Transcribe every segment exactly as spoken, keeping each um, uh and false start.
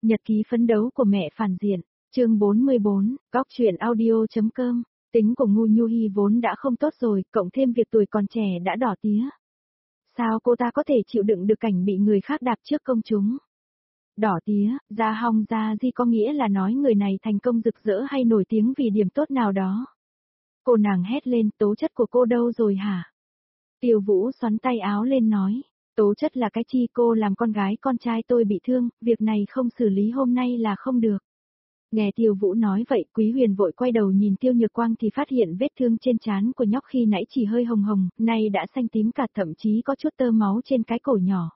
Nhật ký phấn đấu của mẹ phản diện, chương bốn mươi bốn, góc truyện audio.com, tính của Ngu Nhu Hi vốn đã không tốt rồi, cộng thêm việc tuổi còn trẻ đã đỏ tía. Sao cô ta có thể chịu đựng được cảnh bị người khác đạp trước công chúng? Đỏ tía, da hong da di có nghĩa là nói người này thành công rực rỡ hay nổi tiếng vì điểm tốt nào đó. Cô nàng hét lên, tố chất của cô đâu rồi hả? Tiêu Vũ xoắn tay áo lên nói, tố chất là cái chi, cô làm con gái con trai tôi bị thương, việc này không xử lý hôm nay là không được. Nghe Tiêu Vũ nói vậy, Quý Huyền vội quay đầu nhìn Tiêu Nhược Quang thì phát hiện vết thương trên trán của nhóc khi nãy chỉ hơi hồng hồng, nay đã xanh tím cả, thậm chí có chút tơ máu trên cái cổ nhỏ.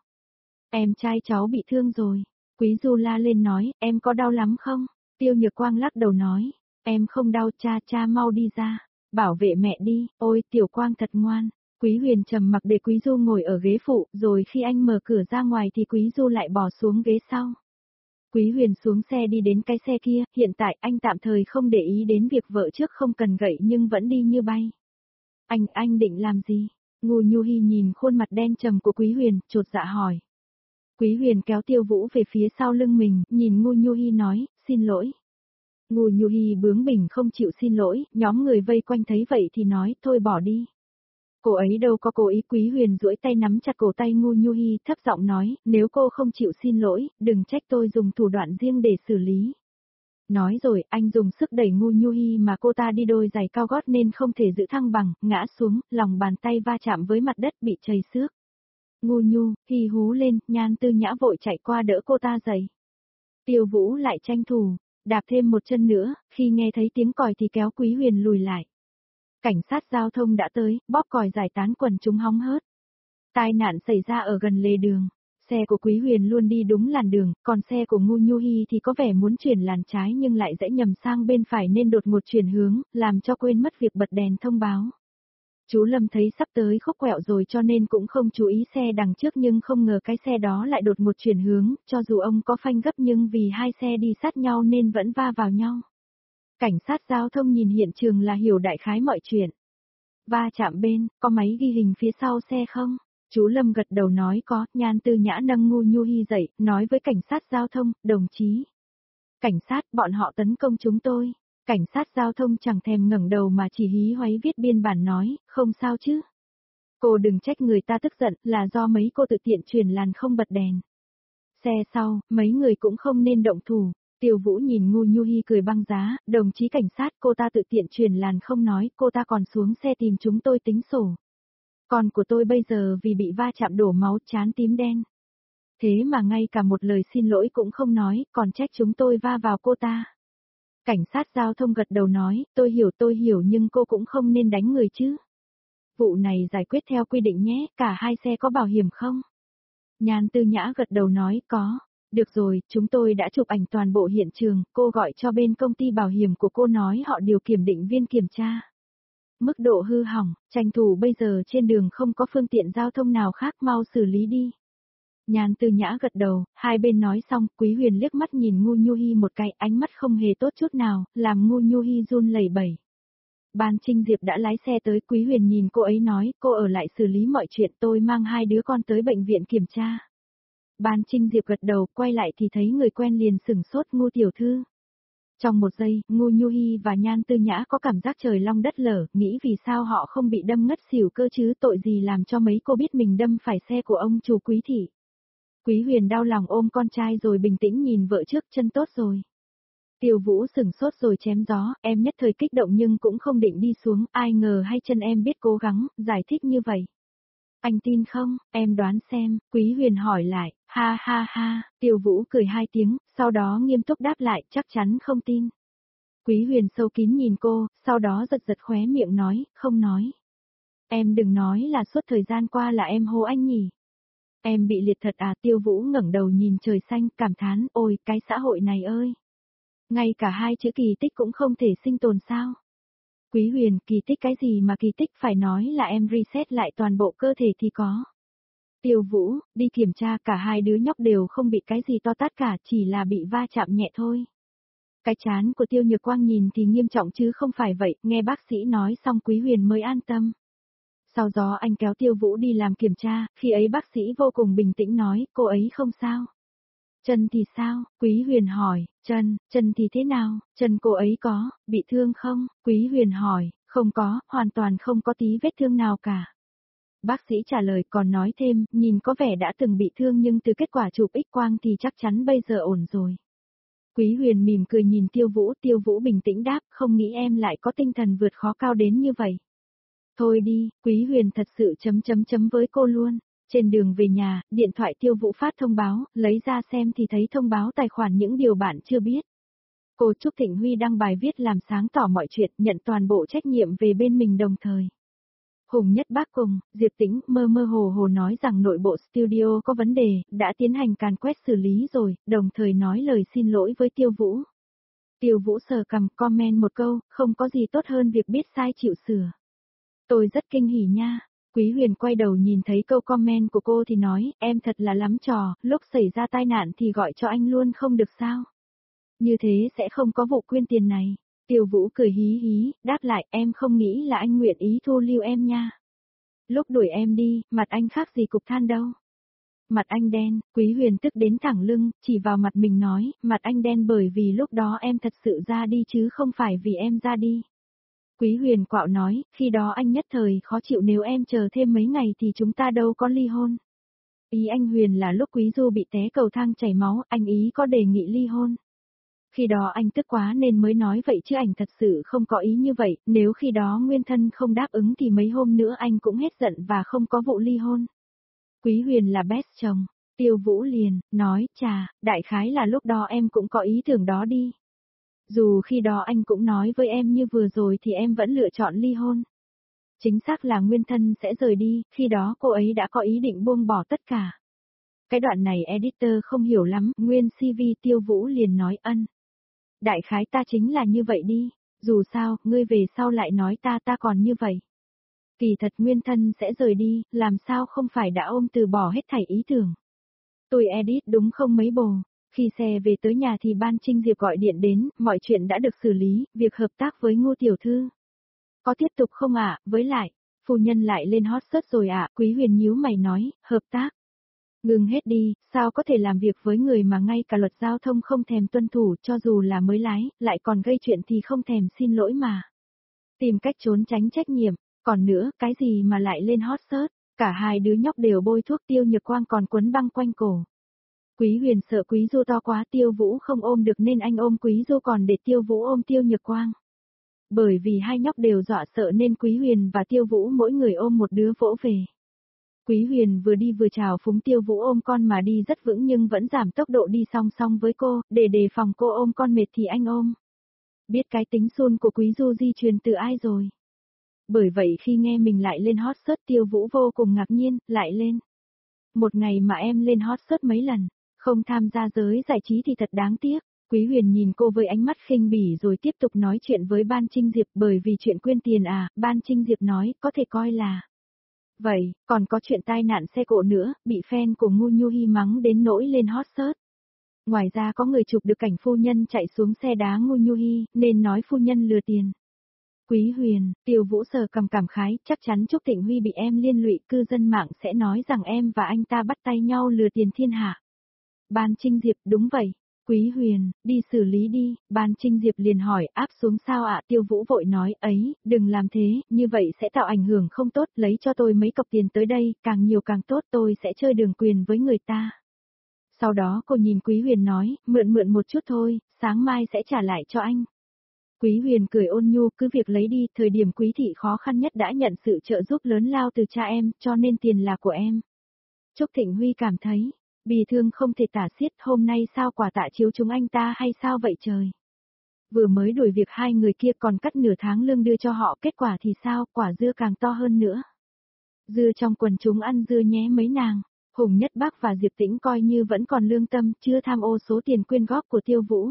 Em trai cháu bị thương rồi. Quý Du la lên nói, em có đau lắm không? Tiêu Nhược Quang lắc đầu nói, em không đau, cha cha mau đi ra, bảo vệ mẹ đi, ôi Tiểu Quang thật ngoan. Quý Huyền trầm mặc để Quý Du ngồi ở ghế phụ, rồi khi anh mở cửa ra ngoài thì Quý Du lại bò xuống ghế sau. Quý Huyền xuống xe đi đến cái xe kia, hiện tại anh tạm thời không để ý đến việc vợ trước không cần gậy nhưng vẫn đi như bay. Anh, anh định làm gì? Ngu Nhu Hi nhìn khuôn mặt đen trầm của Quý Huyền, chột dạ hỏi. Quý Huyền kéo Tiêu Vũ về phía sau lưng mình, nhìn Ngu Nhu Hi nói, xin lỗi. Ngu Nhu Hi bướng bỉnh không chịu xin lỗi, nhóm người vây quanh thấy vậy thì nói, thôi bỏ đi. Cô ấy đâu có cố ý. Quý Huyền duỗi tay nắm chặt cổ tay Ngu Nhu Hi, thấp giọng nói, nếu cô không chịu xin lỗi, đừng trách tôi dùng thủ đoạn riêng để xử lý. Nói rồi, anh dùng sức đẩy Ngu Nhu Hi mà cô ta đi đôi giày cao gót nên không thể giữ thăng bằng, ngã xuống, lòng bàn tay va chạm với mặt đất bị chảy xước. Ngu Nhu Hi hú lên, Nhan Tư Nhã vội chạy qua đỡ cô ta dậy. Tiêu Vũ lại tranh thủ, đạp thêm một chân nữa, khi nghe thấy tiếng còi thì kéo Quý Huyền lùi lại. Cảnh sát giao thông đã tới, bóp còi giải tán quần chúng hóng hớt. Tai nạn xảy ra ở gần lề đường. Xe của Quý Huyền luôn đi đúng làn đường, còn xe của Ngu Nhu Hi thì có vẻ muốn chuyển làn trái nhưng lại rẽ nhầm sang bên phải nên đột ngột chuyển hướng, làm cho quên mất việc bật đèn thông báo. Chú Lâm thấy sắp tới khúc quẹo rồi cho nên cũng không chú ý xe đằng trước nhưng không ngờ cái xe đó lại đột ngột chuyển hướng, cho dù ông có phanh gấp nhưng vì hai xe đi sát nhau nên vẫn va vào nhau. Cảnh sát giao thông nhìn hiện trường là hiểu đại khái mọi chuyện. Va chạm bên, có máy ghi hình phía sau xe không? Chú Lâm gật đầu nói có, Nhan Tư Nhã nâng Ngu Nhu Hi dậy, nói với cảnh sát giao thông, đồng chí. Cảnh sát, bọn họ tấn công chúng tôi. Cảnh sát giao thông chẳng thèm ngẩng đầu mà chỉ hí hoáy viết biên bản nói, không sao chứ. Cô đừng trách người ta tức giận, là do mấy cô tự tiện chuyển làn không bật đèn. Xe sau, mấy người cũng không nên động thủ. Tiêu Vũ nhìn Ngu Nhu Hi cười băng giá, đồng chí cảnh sát, cô ta tự tiện chuyển làn không nói, cô ta còn xuống xe tìm chúng tôi tính sổ. Con của tôi bây giờ vì bị va chạm đổ máu trán tím đen. Thế mà ngay cả một lời xin lỗi cũng không nói, còn trách chúng tôi va vào cô ta. Cảnh sát giao thông gật đầu nói, tôi hiểu tôi hiểu nhưng cô cũng không nên đánh người chứ. Vụ này giải quyết theo quy định nhé, cả hai xe có bảo hiểm không? Nhan Tư Nhã gật đầu nói, có. Được rồi, chúng tôi đã chụp ảnh toàn bộ hiện trường, cô gọi cho bên công ty bảo hiểm của cô nói họ điều kiểm định viên kiểm tra. Mức độ hư hỏng, tranh thủ bây giờ trên đường không có phương tiện giao thông nào khác, mau xử lý đi. Nhan Tư Nhã gật đầu, hai bên nói xong, Quý Huyền liếc mắt nhìn Ngu Nhu Hi một cái, ánh mắt không hề tốt chút nào, làm Ngu Nhu Hi run lẩy bẩy. Ban Trinh Diệp đã lái xe tới, Quý Huyền nhìn cô ấy nói, cô ở lại xử lý mọi chuyện, tôi mang hai đứa con tới bệnh viện kiểm tra. Ban Trinh Diệp gật đầu, quay lại thì thấy người quen liền sửng sốt, Ngu tiểu thư. Trong một giây, Ngu Nhu Hi và Nhan Tư Nhã có cảm giác trời long đất lở, nghĩ vì sao họ không bị đâm ngất xỉu cơ chứ, tội gì làm cho mấy cô biết mình đâm phải xe của ông chủ Quý thị. Quý Huyền đau lòng ôm con trai rồi bình tĩnh nhìn vợ trước, chân tốt rồi. Tiêu Vũ sửng sốt rồi chém gió, em nhất thời kích động nhưng cũng không định đi xuống, ai ngờ hay chân em biết cố gắng, giải thích như vậy. Anh tin không, em đoán xem, Quý Huyền hỏi lại, ha ha ha, Tiêu Vũ cười hai tiếng, sau đó nghiêm túc đáp lại, chắc chắn không tin. Quý Huyền sâu kín nhìn cô, sau đó giật giật khóe miệng nói, không nói. Em đừng nói là suốt thời gian qua là em hô anh nhỉ. Em bị liệt thật à? Tiêu Vũ ngẩng đầu nhìn trời xanh, cảm thán, ôi, cái xã hội này ơi. Ngay cả hai chữ kỳ tích cũng không thể sinh tồn sao? Quý Huyền, kỳ tích cái gì mà kỳ tích, phải nói là em reset lại toàn bộ cơ thể thì có. Tiêu Vũ, đi kiểm tra, cả hai đứa nhóc đều không bị cái gì to tát cả, chỉ là bị va chạm nhẹ thôi. Cái trán của Tiêu Nhược Quang nhìn thì nghiêm trọng chứ không phải vậy, nghe bác sĩ nói xong Quý Huyền mới an tâm. Sau đó anh kéo Tiêu Vũ đi làm kiểm tra, khi ấy bác sĩ vô cùng bình tĩnh nói, cô ấy không sao. Chân thì sao? Quý Huyền hỏi, chân, chân thì thế nào? Chân cô ấy có, bị thương không? Quý Huyền hỏi, không có, hoàn toàn không có tí vết thương nào cả. Bác sĩ trả lời còn nói thêm, nhìn có vẻ đã từng bị thương nhưng từ kết quả chụp X-quang thì chắc chắn bây giờ ổn rồi. Quý Huyền mỉm cười nhìn Tiêu Vũ, Tiêu Vũ bình tĩnh đáp, không nghĩ em lại có tinh thần vượt khó cao đến như vậy. Thôi đi, Quý Huyền thật sự chấm chấm chấm với cô luôn. Trên đường về nhà, điện thoại Tiêu Vũ phát thông báo, lấy ra xem thì thấy thông báo tài khoản những điều bạn chưa biết. Cô Trúc Thịnh Huy đăng bài viết làm sáng tỏ mọi chuyện, nhận toàn bộ trách nhiệm về bên mình đồng thời. Hùng Nhất Bác cùng, Diệp Tĩnh mơ mơ hồ hồ nói rằng nội bộ studio có vấn đề, đã tiến hành càn quét xử lý rồi, đồng thời nói lời xin lỗi với Tiêu Vũ. Tiêu Vũ sờ cằm comment một câu, không có gì tốt hơn việc biết sai chịu sửa. Tôi rất kinh hỉ nha. Quý Huyền quay đầu nhìn thấy câu comment của cô thì nói, em thật là lắm trò, lúc xảy ra tai nạn thì gọi cho anh luôn không được sao. Như thế sẽ không có vụ quyên tiền này. Tiêu Vũ cười hí hí, đáp lại em không nghĩ là anh nguyện ý thu lưu em nha. Lúc đuổi em đi, mặt anh khác gì cục than đâu. Mặt anh đen, Quý Huyền tức đến thẳng lưng, chỉ vào mặt mình nói, mặt anh đen bởi vì lúc đó em thật sự ra đi chứ không phải vì em ra đi. Quý Huyền quạo nói, khi đó anh nhất thời khó chịu nếu em chờ thêm mấy ngày thì chúng ta đâu có ly hôn. Ý anh Huyền là lúc Quý Du bị té cầu thang chảy máu, anh ý có đề nghị ly hôn. Khi đó anh tức quá nên mới nói vậy chứ anh thật sự không có ý như vậy, nếu khi đó nguyên thân không đáp ứng thì mấy hôm nữa anh cũng hết giận và không có vụ ly hôn. Quý Huyền là best chồng, Tiêu Vũ liền, nói, chà, đại khái là lúc đó em cũng có ý tưởng đó đi. Dù khi đó anh cũng nói với em như vừa rồi thì em vẫn lựa chọn ly hôn. Chính xác là nguyên thân sẽ rời đi, khi đó cô ấy đã có ý định buông bỏ tất cả. Cái đoạn này editor không hiểu lắm, nguyên xê vê Tiêu Vũ liền nói ân. Đại khái ta chính là như vậy đi, dù sao, ngươi về sau lại nói ta ta còn như vậy. Kỳ thật nguyên thân sẽ rời đi, làm sao không phải đã ôm từ bỏ hết thảy ý tưởng. Tôi edit đúng không mấy bồ. Khi xe về tới nhà thì Ban Trinh Diệp gọi điện đến, mọi chuyện đã được xử lý, việc hợp tác với Ngô Tiểu Thư. Có tiếp tục không ạ, với lại, phu nhân lại lên hot search rồi ạ, Quý Huyền nhíu mày nói, hợp tác. Ngừng hết đi, sao có thể làm việc với người mà ngay cả luật giao thông không thèm tuân thủ cho dù là mới lái, lại còn gây chuyện thì không thèm xin lỗi mà. Tìm cách trốn tránh trách nhiệm, còn nữa, cái gì mà lại lên hot search, cả hai đứa nhóc đều bôi thuốc Tiêu Nhược Quang còn quấn băng quanh cổ. Quý Huyền sợ Quý Du to quá Tiêu Vũ không ôm được nên anh ôm Quý Du còn để Tiêu Vũ ôm Tiêu Nhược Quang. Bởi vì hai nhóc đều dọa sợ nên Quý Huyền và Tiêu Vũ mỗi người ôm một đứa vỗ về. Quý Huyền vừa đi vừa chào phúng Tiêu Vũ ôm con mà đi rất vững nhưng vẫn giảm tốc độ đi song song với cô, để đề phòng cô ôm con mệt thì anh ôm. Biết cái tính xun của Quý Du di truyền từ ai rồi. Bởi vậy khi nghe mình lại lên hot search Tiêu Vũ vô cùng ngạc nhiên, lại lên. Một ngày mà em lên hot search mấy lần, không tham gia giới giải trí thì thật đáng tiếc. Quý Huyền nhìn cô với ánh mắt khinh bỉ rồi tiếp tục nói chuyện với Ban Trinh Diệp bởi vì chuyện quyên tiền à, Ban Trinh Diệp nói, có thể coi là. Vậy, còn có chuyện tai nạn xe cộ nữa, bị fan của Ngu Nhu Hi mắng đến nỗi lên hot search. Ngoài ra có người chụp được cảnh phu nhân chạy xuống xe đá Ngu Nhu Hi, nên nói phu nhân lừa tiền. Quý Huyền, Tiêu Vũ sờ cầm cảm khái, chắc chắn Trúc Thịnh Huy bị em liên lụy, cư dân mạng sẽ nói rằng em và anh ta bắt tay nhau lừa tiền thiên hạ. Ban Trinh Diệp, đúng vậy. Quý Huyền, đi xử lý đi, Ban Trinh Diệp liền hỏi, áp xuống sao ạ? Tiêu Vũ vội nói, ấy, đừng làm thế, như vậy sẽ tạo ảnh hưởng không tốt, lấy cho tôi mấy cọc tiền tới đây, càng nhiều càng tốt, tôi sẽ chơi đường quyền với người ta. Sau đó cô nhìn Quý Huyền nói, mượn mượn một chút thôi, sáng mai sẽ trả lại cho anh. Quý Huyền cười ôn nhu, cứ việc lấy đi, thời điểm Quý thị khó khăn nhất đã nhận sự trợ giúp lớn lao từ cha em, cho nên tiền là của em. Trúc Thịnh Huy cảm thấy, bì thương không thể tả xiết, hôm nay sao quả tạ chiếu chúng anh ta hay sao vậy trời. Vừa mới đuổi việc hai người kia còn cắt nửa tháng lương đưa cho họ, kết quả thì sao, quả dưa càng to hơn nữa. Dưa trong quần chúng ăn dưa nhé mấy nàng. Hùng Nhất Bác và Diệp Tĩnh coi như vẫn còn lương tâm, chưa tham ô số tiền quyên góp của Tiêu Vũ.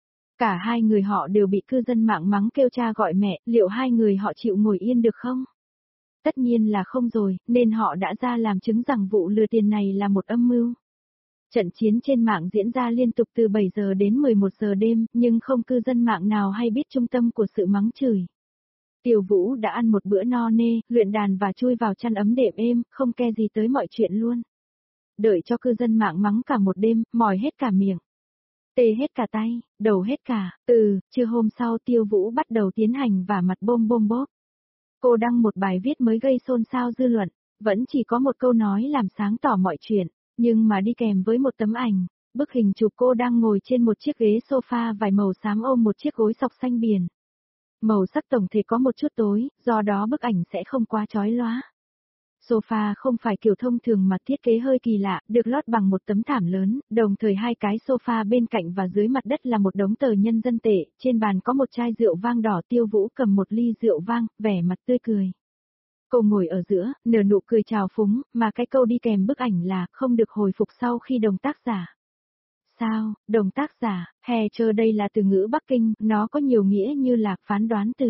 Cả hai người họ đều bị cư dân mạng mắng kêu cha gọi mẹ, liệu hai người họ chịu ngồi yên được không? Tất nhiên là không rồi, nên họ đã ra làm chứng rằng vụ lừa tiền này là một âm mưu. Trận chiến trên mạng diễn ra liên tục từ bảy giờ đến mười một giờ đêm, nhưng không cư dân mạng nào hay biết trung tâm của sự mắng chửi. Tiêu Vũ đã ăn một bữa no nê, luyện đàn và chui vào chăn ấm đệm êm, không ke gì tới mọi chuyện luôn. đợi cho cư dân mạng mắng cả một đêm, mỏi hết cả miệng. Tê hết cả tay, đầu hết cả, ừ, trưa hôm sau Tiêu Vũ bắt đầu tiến hành vả mặt bôm bôm bốp. Cô đăng một bài viết mới gây xôn xao dư luận, vẫn chỉ có một câu nói làm sáng tỏ mọi chuyện, nhưng mà đi kèm với một tấm ảnh, bức hình chụp cô đang ngồi trên một chiếc ghế sofa vải màu xám ôm một chiếc gối sọc xanh biển. Màu sắc tổng thể có một chút tối, do đó bức ảnh sẽ không quá chói lóa. Sofa không phải kiểu thông thường mà thiết kế hơi kỳ lạ, được lót bằng một tấm thảm lớn, đồng thời hai cái sofa bên cạnh và dưới mặt đất là một đống tờ nhân dân tệ, trên bàn có một chai rượu vang đỏ. Tiêu Vũ cầm một ly rượu vang, vẻ mặt tươi cười. Cô ngồi ở giữa, nở nụ cười trào phúng, mà cái câu đi kèm bức ảnh là không được hồi phục sau khi đồng tác giả. Sao, đồng tác giả, hater đây là từ ngữ Bắc Kinh, nó có nhiều nghĩa như là phán đoán từ.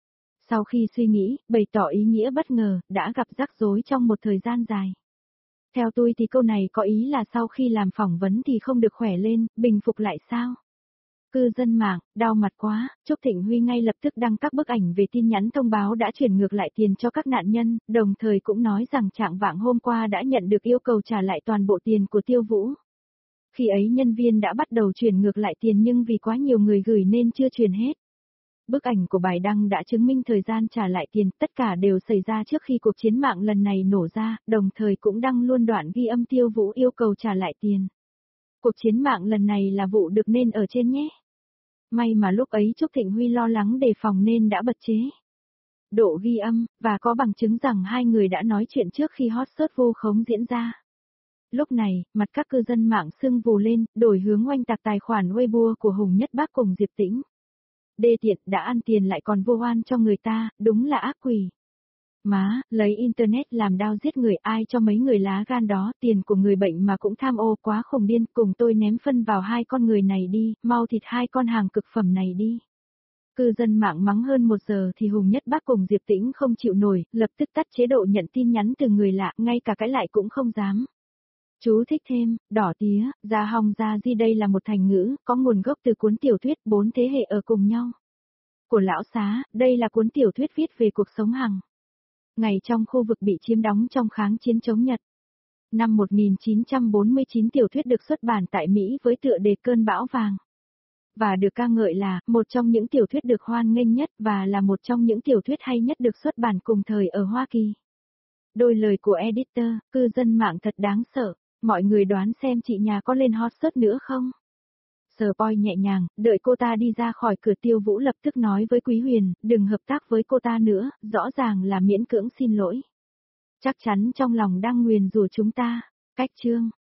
Sau khi suy nghĩ, bày tỏ ý nghĩa bất ngờ, đã gặp rắc rối trong một thời gian dài. Theo tôi thì câu này có ý là sau khi làm phỏng vấn thì không được khỏe lên, bình phục lại sao? Cư dân mạng, đau mặt quá, Trúc Thịnh Huy ngay lập tức đăng các bức ảnh về tin nhắn thông báo đã chuyển ngược lại tiền cho các nạn nhân, đồng thời cũng nói rằng trạng vạng hôm qua đã nhận được yêu cầu trả lại toàn bộ tiền của Tiêu Vũ. Khi ấy nhân viên đã bắt đầu chuyển ngược lại tiền nhưng vì quá nhiều người gửi nên chưa chuyển hết. Bức ảnh của bài đăng đã chứng minh thời gian trả lại tiền, tất cả đều xảy ra trước khi cuộc chiến mạng lần này nổ ra, đồng thời cũng đăng luôn đoạn ghi âm Tiêu Vũ yêu cầu trả lại tiền. Cuộc chiến mạng lần này là vụ được nên ở trên nhé. May mà lúc ấy Trúc Thịnh Huy lo lắng đề phòng nên đã bật chế độ ghi âm, và có bằng chứng rằng hai người đã nói chuyện trước khi hot search vu khống diễn ra. Lúc này, mặt các cư dân mạng sưng vù lên, đổi hướng oanh tạc tài khoản Weibo của Hùng Nhất Bác cùng Diệp Tĩnh. Đê tiện, đã ăn tiền lại còn vô oan cho người ta, đúng là ác quỷ. Má, lấy internet làm đao giết người, ai cho mấy người lá gan đó, tiền của người bệnh mà cũng tham ô, quá khủng điên, cùng tôi ném phân vào hai con người này đi, mau thịt hai con hàng cực phẩm này đi. Cư dân mạng mắng hơn một giờ thì Hùng Nhất Bác cùng Diệp Tĩnh không chịu nổi, lập tức tắt chế độ nhận tin nhắn từ người lạ, ngay cả cãi lại cũng không dám. Chú thích thêm, đỏ tía, ra hong ra di đây là một thành ngữ, có nguồn gốc từ cuốn tiểu thuyết Bốn thế hệ ở cùng nhau. Của Lão Xá, đây là cuốn tiểu thuyết viết về cuộc sống hàng ngày trong khu vực bị chiếm đóng trong kháng chiến chống Nhật. Năm một nghìn chín trăm bốn mươi chín tiểu thuyết được xuất bản tại Mỹ với tựa đề Cơn bão vàng. Và được ca ngợi là một trong những tiểu thuyết được hoan nghênh nhất và là một trong những tiểu thuyết hay nhất được xuất bản cùng thời ở Hoa Kỳ. Đôi lời của editor, cư dân mạng thật đáng sợ. Mọi người đoán xem chị nhà có lên hot search nữa không? Spoil nhẹ nhàng, đợi cô ta đi ra khỏi cửa Tiêu Vũ lập tức nói với Quý Huyền, đừng hợp tác với cô ta nữa, rõ ràng là miễn cưỡng xin lỗi. Chắc chắn trong lòng đang nguyền rủa chúng ta. Cách chương.